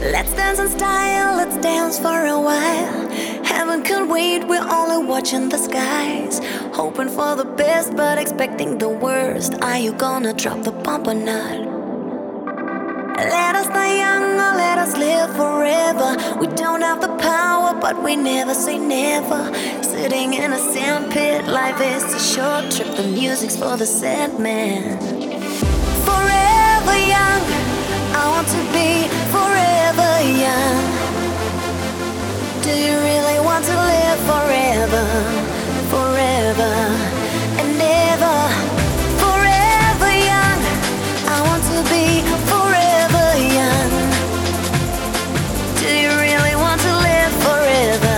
Let's dance in style, let's dance for a while. Heaven can't wait, we're only watching the skies. Hoping for the best, but expecting the worst. Are you gonna drop the bomb or not? Let us die young or let us live forever. We don't have the power, but we never say never. Sitting in a sandpit, life is a short trip. The music's for the sad man. Forever young, I want to be forever young. Do you really want to live forever, forever and ever? Forever young, I want to be forever young. Do you really want to live forever,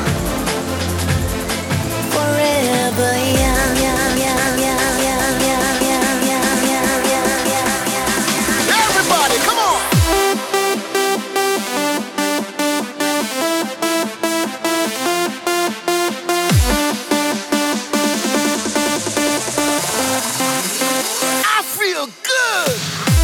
forever young, young, young, young, young, young, young, young, young, young, young, young. Everybody, come on! I feel good!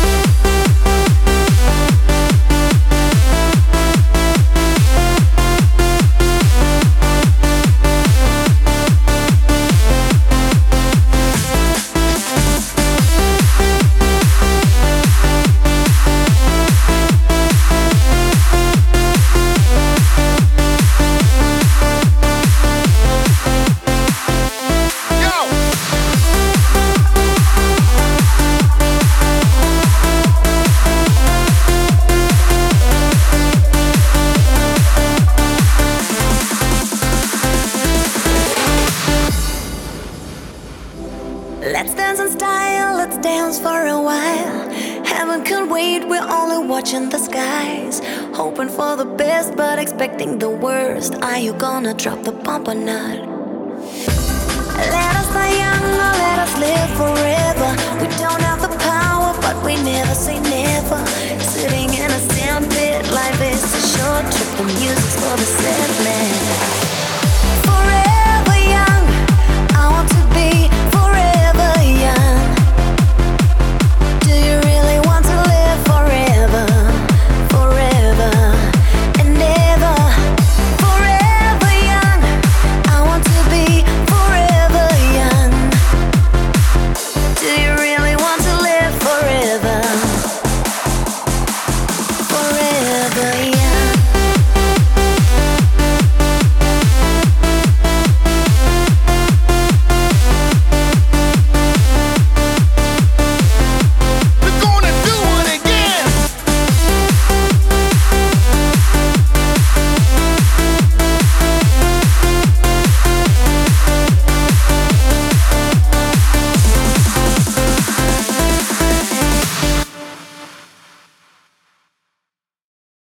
Let's dance in style, let's dance for a while. Heaven can't wait, we're only watching the skies. Hoping for the best, but expecting the worst. Are you gonna drop the bomb or not? Let us die young or let us live forever. We don't have the power, but we never say never. Sitting in a sandpit, life is a short trip. The music's for the